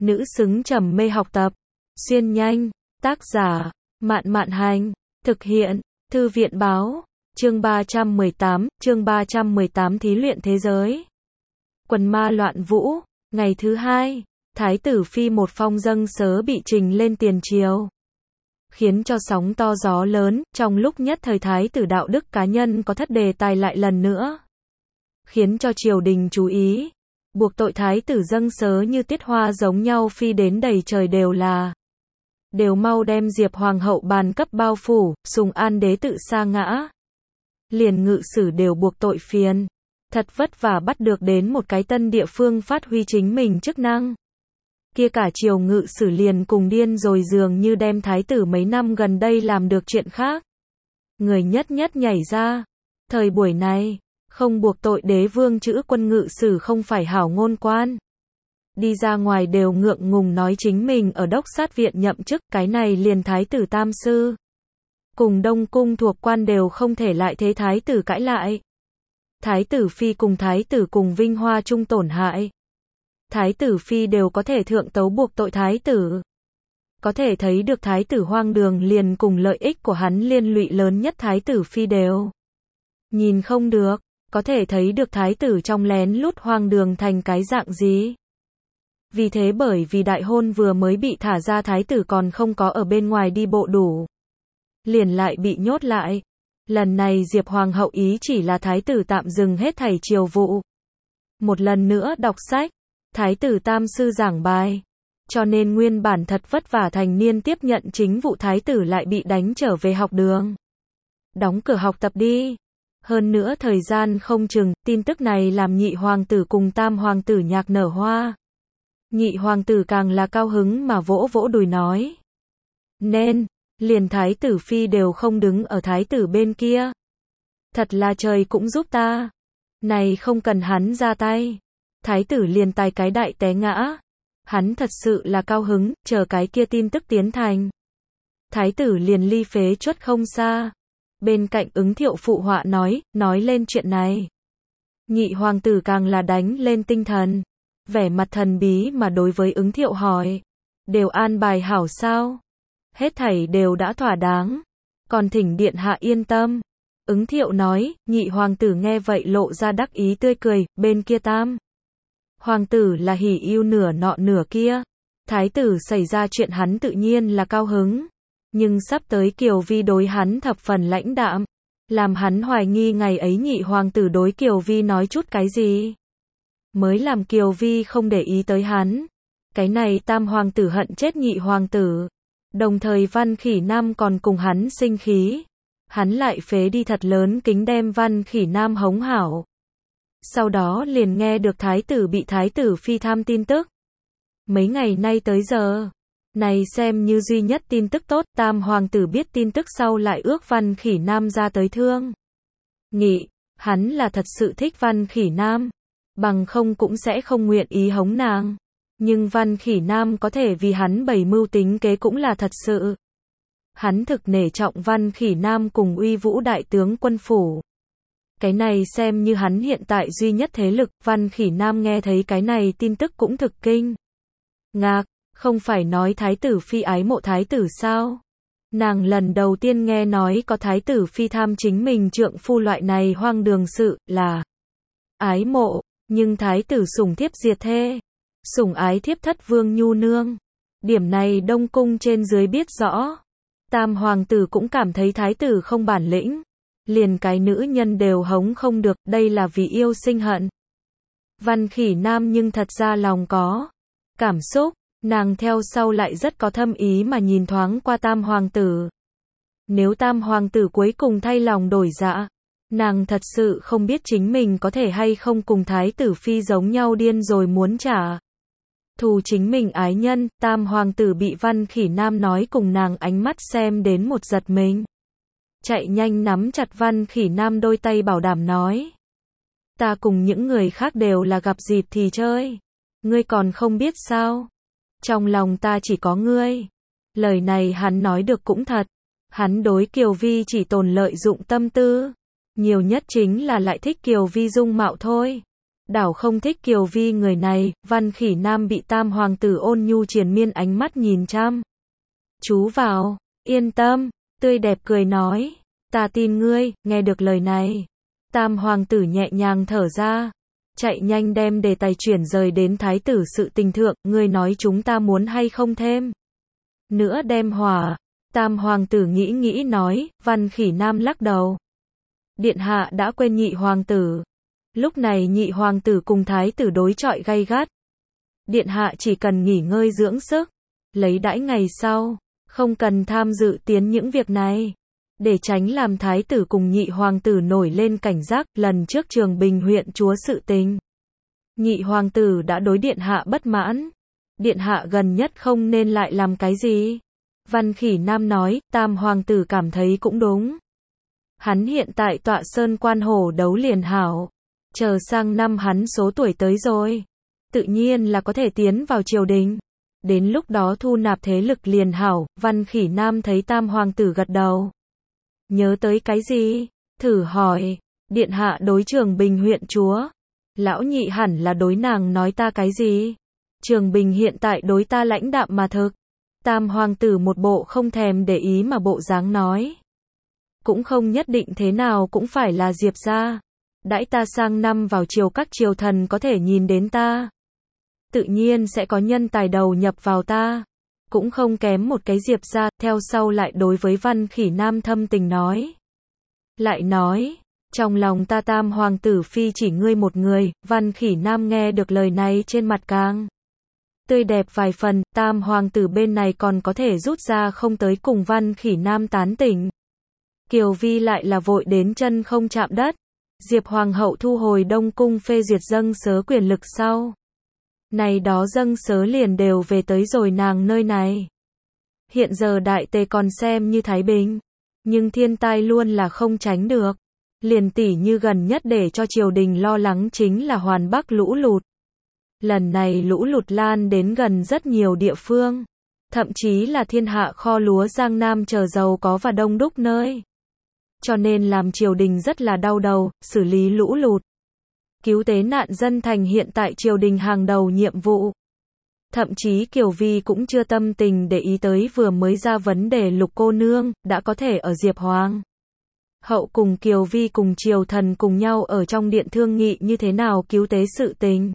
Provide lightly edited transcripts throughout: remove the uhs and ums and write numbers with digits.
nữ xứng trầm mê học tập. Xuyên nhanh, tác giả, Mạn Mạn Hành, thực hiện, Thư viện Báo, chương 318 thí luyện thế giới. Quần ma loạn vũ, ngày thứ hai, Thái tử Phi một phong dâng sớ bị trình lên tiền triều, khiến cho sóng to gió lớn, trong lúc nhất thời Thái tử đạo đức cá nhân có thất đề tài lại lần nữa, khiến cho triều đình chú ý, buộc tội Thái tử dâng sớ như tiết hoa giống nhau phi đến đầy trời đều mau đem Diệp Hoàng hậu bàn cấp bao phủ, Sùng An đế tự sa ngã. Liền ngự sử đều buộc tội phiền. Thật vất vả bắt được đến một cái tân địa phương phát huy chính mình chức năng. Kia cả triều ngự sử liền cùng điên rồi, dường như đem thái tử mấy năm gần đây làm được chuyện khác. Người nhất nhất nhảy ra. Thời buổi này, không buộc tội đế vương chữ quân ngự sử không phải hảo ngôn quan. Đi ra ngoài đều ngượng ngùng nói chính mình ở đốc sát viện nhậm chức, cái này liền thái tử tam sư. Cùng Đông Cung thuộc quan đều không thể lại thế thái tử cãi lại. Thái tử Phi cùng thái tử cùng vinh hoa chung tổn hại. Thái tử Phi đều có thể thượng tấu buộc tội thái tử. Có thể thấy được thái tử hoang đường, liền cùng lợi ích của hắn liên lụy lớn nhất thái tử Phi đều nhìn không được. Có thể thấy được thái tử trong lén lút hoang đường thành cái dạng gì. Vì thế bởi vì đại hôn vừa mới bị thả ra, thái tử còn không có ở bên ngoài đi bộ đủ, liền lại bị nhốt lại. Lần này Diệp Hoàng hậu ý chỉ là thái tử tạm dừng hết thảy triều vụ. Một lần nữa đọc sách, thái tử tam sư giảng bài. Cho nên nguyên bản thật vất vả thành niên tiếp nhận chính vụ thái tử lại bị đánh trở về học đường. Đóng cửa học tập đi. Hơn nữa thời gian không chừng, tin tức này làm nhị hoàng tử cùng tam hoàng tử nhạc nở hoa. Nhị hoàng tử càng là cao hứng mà vỗ vỗ đùi nói. Nên, liền thái tử Phi đều không đứng ở thái tử bên kia. Thật là trời cũng giúp ta. Này không cần hắn ra tay. Thái tử liền tài cái đại té ngã. Hắn thật sự là cao hứng, chờ cái kia tin tức tiến thành. Thái tử liền ly phế chuất không xa. Bên cạnh Ứng Thiệu phụ họa nói lên chuyện này. Nhị hoàng tử càng là đánh lên tinh thần. Vẻ mặt thần bí mà đối với Ứng Thiệu hỏi. Đều an bài hảo sao? Hết thảy đều đã thỏa đáng. Còn thỉnh điện hạ yên tâm. Ứng Thiệu nói, nhị hoàng tử nghe vậy lộ ra đắc ý tươi cười, bên kia tam hoàng tử là hỉ ưu nửa nọ nửa kia. Thái tử xảy ra chuyện hắn tự nhiên là cao hứng. Nhưng sắp tới Kiều Vi đối hắn thập phần lãnh đạm. Làm hắn hoài nghi ngày ấy nhị hoàng tử đối Kiều Vi nói chút cái gì. Mới làm Kiều Vi không để ý tới hắn. Cái này tam hoàng tử hận chết nhị hoàng tử. Đồng thời Văn Khỉ Nam còn cùng hắn sinh khí. Hắn lại phế đi thật lớn kính đem Văn Khỉ Nam hống hảo. Sau đó liền nghe được thái tử bị thái tử Phi tham tin tức. Mấy ngày nay tới giờ, này xem như duy nhất tin tức tốt, tam hoàng tử biết tin tức sau lại ước Văn Khỉ Nam ra tới thương nghị, hắn là thật sự thích Văn Khỉ Nam, bằng không cũng sẽ không nguyện ý hống nàng. Nhưng Văn Khỉ Nam có thể vì hắn bày mưu tính kế cũng là thật sự. Hắn thực nể trọng Văn Khỉ Nam cùng Uy Vũ đại tướng quân phủ. Cái này xem như hắn hiện tại duy nhất thế lực. Văn Khỉ Nam nghe thấy cái này tin tức cũng thực kinh ngạc, không phải nói thái tử Phi ái mộ thái tử sao? Nàng lần đầu tiên nghe nói có thái tử Phi tham chính mình trượng phu loại này hoang đường sự, là ái mộ, nhưng thái tử sủng thiếp diệt thê. Sủng ái thiếp thất vương nhu nương. Điểm này Đông Cung trên dưới biết rõ. Tam hoàng tử cũng cảm thấy thái tử không bản lĩnh. Liền cái nữ nhân đều hống không được, đây là vì yêu sinh hận. Văn Khỉ Nam nhưng thật ra lòng có cảm xúc, nàng theo sau lại rất có thâm ý mà nhìn thoáng qua tam hoàng tử. Nếu tam hoàng tử cuối cùng thay lòng đổi dạ, nàng thật sự không biết chính mình có thể hay không cùng thái tử Phi giống nhau điên rồi muốn trả thù chính mình ái nhân. Tam hoàng tử bị Văn Khỉ Nam nói cùng nàng ánh mắt xem đến một giật mình. Chạy nhanh nắm chặt Văn Khỉ Nam đôi tay bảo đảm nói. Ta cùng những người khác đều là gặp dịp thì chơi. Ngươi còn không biết sao? Trong lòng ta chỉ có ngươi. Lời này hắn nói được cũng thật. Hắn đối Kiều Vi chỉ tồn lợi dụng tâm tư. Nhiều nhất chính là lại thích Kiều Vi dung mạo thôi. Đảo không thích Kiều Vi người này, Văn Khỉ Nam bị tam hoàng tử ôn nhu triền miên ánh mắt nhìn chăm chú vào, yên tâm, tươi đẹp cười nói, ta tin ngươi, nghe được lời này. Tam hoàng tử nhẹ nhàng thở ra, chạy nhanh đem đề tài chuyển rời đến thái tử sự tình thượng, ngươi nói chúng ta muốn hay không thêm nữa đem hỏa. Tam hoàng tử nghĩ nghĩ nói, Văn Khỉ Nam lắc đầu. Điện hạ đã quên nhị hoàng tử. Lúc này nhị hoàng tử cùng thái tử đối chọi gay gắt. Điện hạ chỉ cần nghỉ ngơi dưỡng sức, lấy đãi ngày sau, không cần tham dự tiến những việc này. Để tránh làm thái tử cùng nhị hoàng tử nổi lên cảnh giác, lần trước Trường Bình huyện chúa sự tình. Nhị hoàng tử đã đối điện hạ bất mãn. Điện hạ gần nhất không nên lại làm cái gì. Văn Khỉ Nam nói, tam hoàng tử cảm thấy cũng đúng. Hắn hiện tại tọa sơn quan hổ đấu liền hảo. Chờ sang năm hắn số tuổi tới rồi. Tự nhiên là có thể tiến vào triều đình. Đến lúc đó thu nạp thế lực liền hảo. Văn Khỉ Nam thấy tam hoàng tử gật đầu. Nhớ tới cái gì? Thử hỏi. Điện hạ đối Trường Bình huyện chúa. Lão nhị hẳn là đối nàng nói ta cái gì? Trường Bình hiện tại đối ta lãnh đạm mà thực. Tam hoàng tử một bộ không thèm để ý mà bộ dáng nói. Cũng không nhất định thế nào cũng phải là Diệp gia. Đãi ta sang năm vào triều các triều thần có thể nhìn đến ta. Tự nhiên sẽ có nhân tài đầu nhập vào ta. Cũng không kém một cái Diệp gia, theo sau lại đối với Văn Khỉ Nam thâm tình nói. Lại nói, trong lòng ta tam hoàng tử phi chỉ ngươi một người. Văn Khỉ Nam nghe được lời này trên mặt càng tươi đẹp vài phần, tam hoàng tử bên này còn có thể rút ra không tới cùng Văn Khỉ Nam tán tỉnh. Kiều Vi lại là vội đến chân không chạm đất. Diệp hoàng hậu thu hồi Đông cung phê duyệt dâng sớ quyền lực sau. Này đó dâng sớ liền đều về tới rồi nàng nơi này. Hiện giờ đại tề còn xem như thái bình, nhưng thiên tai luôn là không tránh được. Liền tỉ như gần nhất để cho triều đình lo lắng chính là Hoàn Bắc lũ lụt. Lần này lũ lụt lan đến gần rất nhiều địa phương, thậm chí là thiên hạ kho lúa Giang Nam chờ giàu có và đông đúc nơi. Cho nên làm triều đình rất là đau đầu, xử lý lũ lụt. Cứu tế nạn dân thành hiện tại triều đình hàng đầu nhiệm vụ. Thậm chí Kiều Vi cũng chưa tâm tình để ý tới vừa mới ra vấn đề Lục cô nương, đã có thể ở Diệp Hoàng hậu cùng Kiều Vi cùng triều thần cùng nhau ở trong điện thương nghị như thế nào cứu tế sự tình.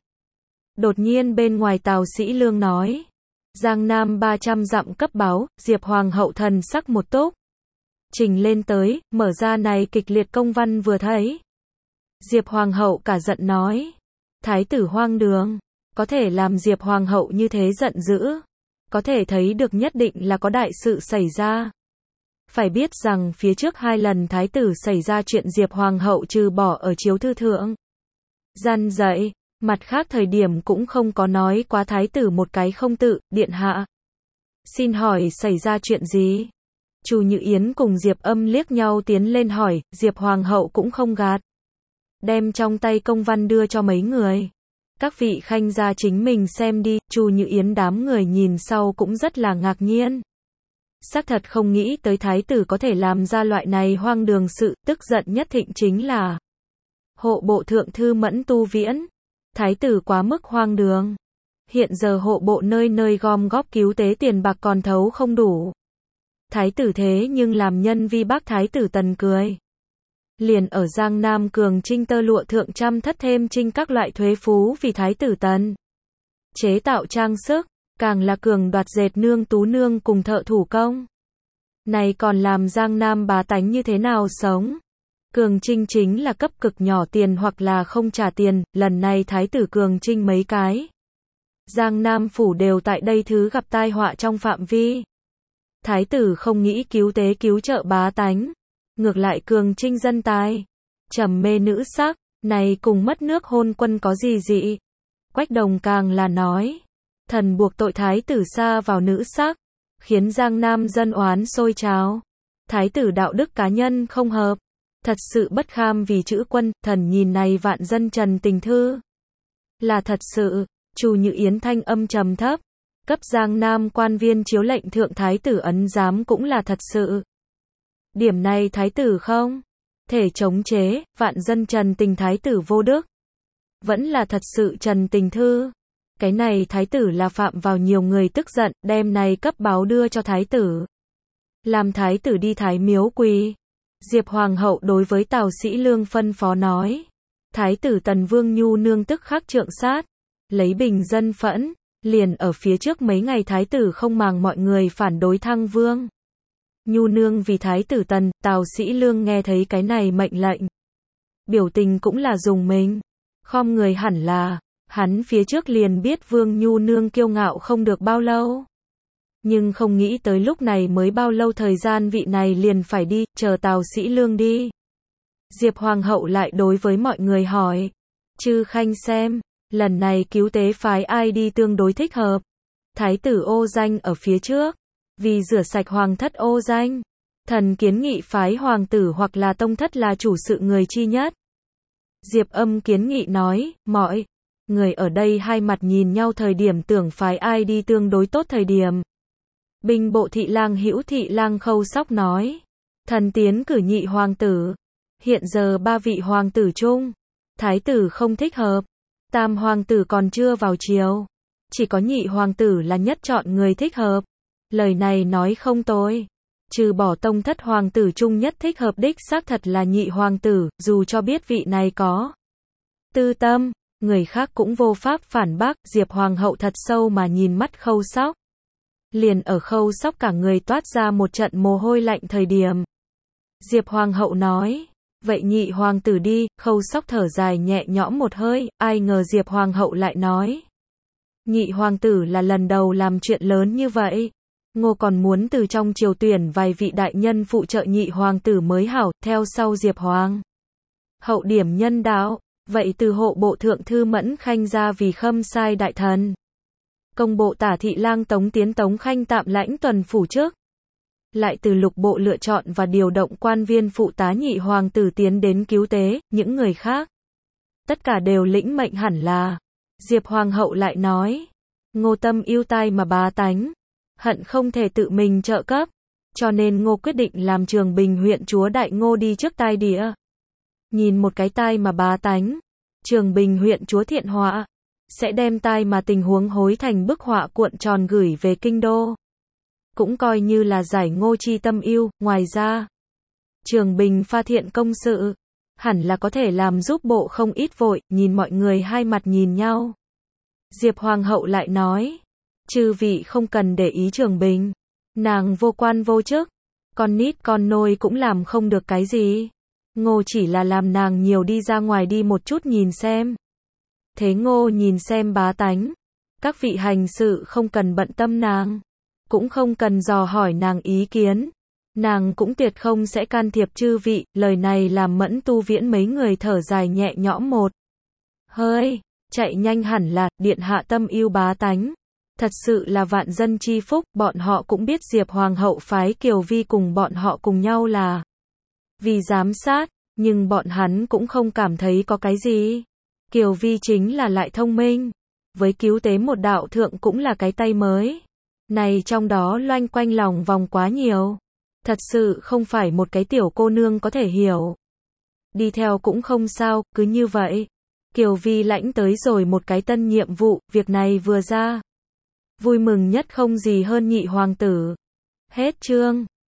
Đột nhiên bên ngoài Tào Sĩ Lương nói, Giang Nam 300 dặm cấp báo, Diệp Hoàng hậu thần sắc một túc. Trình lên tới, mở ra này kịch liệt công văn vừa thấy. Diệp Hoàng hậu cả giận nói, thái tử hoang đường, có thể làm Diệp Hoàng hậu như thế giận dữ. Có thể thấy được nhất định là có đại sự xảy ra. Phải biết rằng phía trước 2 lần thái tử xảy ra chuyện Diệp Hoàng hậu trừ bỏ ở chiếu thư thượng gian dạy. Mặt khác thời điểm cũng không có nói quá thái tử một cái không tự, điện hạ. Xin hỏi xảy ra chuyện gì? Chu Như Yến cùng Diệp Âm liếc nhau tiến lên hỏi, Diệp Hoàng hậu cũng không gạt. Đem trong tay công văn đưa cho mấy người. Các vị khanh gia chính mình xem đi, Chu Như Yến đám người nhìn sau cũng rất là ngạc nhiên. Xác thật không nghĩ tới thái tử có thể làm ra loại này hoang đường sự, tức giận nhất thịnh chính là hộ bộ thượng thư Mẫn Tu Viễn. Thái tử quá mức hoang đường. Hiện giờ hộ bộ nơi nơi gom góp cứu tế tiền bạc còn thấu không đủ. Thái tử thế nhưng làm nhân vi bác thái tử Tần cười. Liền ở Giang Nam cường trinh tơ lụa thượng trăm thất thêm trinh các loại thuế phú vì thái tử Tần. Chế tạo trang sức, càng là cường đoạt dệt nương tú nương cùng thợ thủ công. Này còn làm Giang Nam bá tánh như thế nào sống? Cường trinh chính là cấp cực nhỏ tiền hoặc là không trả tiền, lần này thái tử cường trinh mấy cái. Giang Nam phủ đều tại đây thứ gặp tai họa trong phạm vi. Thái tử không nghĩ cứu tế cứu trợ bá tánh. Ngược lại cường trinh dân tài. Trầm mê nữ sắc, này cùng mất nước hôn quân có gì dị. Quách Đồng càng là nói. Thần buộc tội thái tử sa vào nữ sắc. Khiến Giang Nam dân oán sôi trào. Thái tử đạo đức cá nhân không hợp. Thật sự bất kham vì chữ quân, thần nhìn này vạn dân trần tình thư. Là thật sự, Chu Như Yến thanh âm trầm thấp. Cấp Giang Nam quan viên chiếu lệnh thượng thái tử ấn giám cũng là thật sự. Điểm này thái tử không thể chống chế, vạn dân trần tình thái tử vô đức. Vẫn là thật sự Trần Tình Thư. Cái này thái tử là phạm vào nhiều người tức giận, đem này cấp báo đưa cho thái tử. Làm thái tử đi Thái Miếu quỳ. Diệp Hoàng hậu đối với Tào Sĩ Lương phân phó nói. Thái tử Tần Vương Nhu Nương tức khắc trượng sát. Lấy bình dân phẫn. Liền ở phía trước mấy ngày thái tử không màng mọi người phản đối Thăng Vương. Nhu Nương vì thái tử Tần, Tào Sĩ Lương nghe thấy cái này mệnh lệnh. Biểu tình cũng là dùng mình. Khom người hẳn là, hắn phía trước liền biết Vương Nhu Nương kiêu ngạo không được bao lâu. Nhưng không nghĩ tới lúc này mới bao lâu thời gian vị này liền phải đi, chờ Tào Sĩ Lương đi. Diệp Hoàng hậu lại đối với mọi người hỏi. Chư khanh xem, lần này cứu tế phái ai đi tương đối thích hợp. Thái tử Ô Danh ở phía trước. Vì rửa sạch hoàng thất Ô Danh. Thần kiến nghị phái hoàng tử hoặc là tông thất là chủ sự người chi nhất. Diệp Âm kiến nghị nói, mọi người ở đây hai mặt nhìn nhau thời điểm tưởng phái ai đi tương đối tốt thời điểm. Binh bộ thị lang Hữu thị lang Khâu Sóc nói, thần tiến cử nhị hoàng tử. Hiện giờ ba vị hoàng tử chung, thái tử không thích hợp, tam hoàng tử còn chưa vào triều, chỉ có nhị hoàng tử là nhất chọn người thích hợp. Lời này nói không tồi. Trừ bỏ tông thất hoàng tử chung nhất thích hợp đích xác thật là nhị hoàng tử, dù cho biết vị này có tư tâm, người khác cũng vô pháp phản bác. Diệp Hoàng hậu thật sâu mà nhìn mắt Khâu Sóc. Liền ở Khâu Sóc cả người toát ra một trận mồ hôi lạnh thời điểm. Diệp Hoàng hậu nói, vậy nhị hoàng tử đi. Khâu Sóc thở dài nhẹ nhõm một hơi, ai ngờ Diệp Hoàng hậu lại nói. Nhị hoàng tử là lần đầu làm chuyện lớn như vậy. Ngô còn muốn từ trong triều tuyển vài vị đại nhân phụ trợ nhị hoàng tử mới hảo, theo sau Diệp Hoàng hậu điểm nhân đạo, vậy từ hộ bộ thượng thư Mẫn Khanh ra vì khâm sai đại thần. Công bộ tả thị lang Tống Tiến Tống Khanh tạm lãnh tuần phủ trước. Lại từ lục bộ lựa chọn và điều động quan viên phụ tá nhị hoàng tử tiến đến cứu tế, những người khác. Tất cả đều lĩnh mệnh hẳn là. Diệp Hoàng hậu lại nói, Ngô tâm yêu tai mà bá tánh. Hận không thể tự mình trợ cấp, cho nên Ngô quyết định làm Trường Bình huyện chúa Đại Ngô đi trước tai địa. Nhìn một cái tai mà bá tánh, Trường Bình huyện chúa thiện họa, sẽ đem tai mà tình huống hối thành bức họa cuộn tròn gửi về kinh đô. Cũng coi như là giải Ngô chi tâm yêu. Ngoài ra, Trường Bình pha thiện công sự, hẳn là có thể làm giúp bộ không ít vội. Nhìn mọi người hai mặt nhìn nhau, Diệp Hoàng hậu lại nói, chư vị không cần để ý Trường Bình. Nàng vô quan vô chức, con nít con nôi cũng làm không được cái gì. Ngô chỉ là làm nàng nhiều đi ra ngoài đi một chút nhìn xem. Thế Ngô nhìn xem bá tánh. Các vị hành sự không cần bận tâm nàng, cũng không cần dò hỏi nàng ý kiến. Nàng cũng tuyệt không sẽ can thiệp chư vị. Lời này làm Mẫn Tu Viễn mấy người thở dài nhẹ nhõm một hơi. Chạy nhanh hẳn là, điện hạ tâm yêu bá tánh. Thật sự là vạn dân chi phúc. Bọn họ cũng biết Diệp Hoàng hậu phái Kiều Vi cùng bọn họ cùng nhau là vì giám sát, nhưng bọn hắn cũng không cảm thấy có cái gì. Kiều Vi chính là lại thông minh, với cứu tế một đạo thượng cũng là cái tay mới. Này trong đó loanh quanh lòng vòng quá nhiều. Thật sự không phải một cái tiểu cô nương có thể hiểu. Đi theo cũng không sao, cứ như vậy. Kiều Vi lãnh tới rồi một cái tân nhiệm vụ, việc này vừa ra. Vui mừng nhất không gì hơn nhị hoàng tử. Hết chương.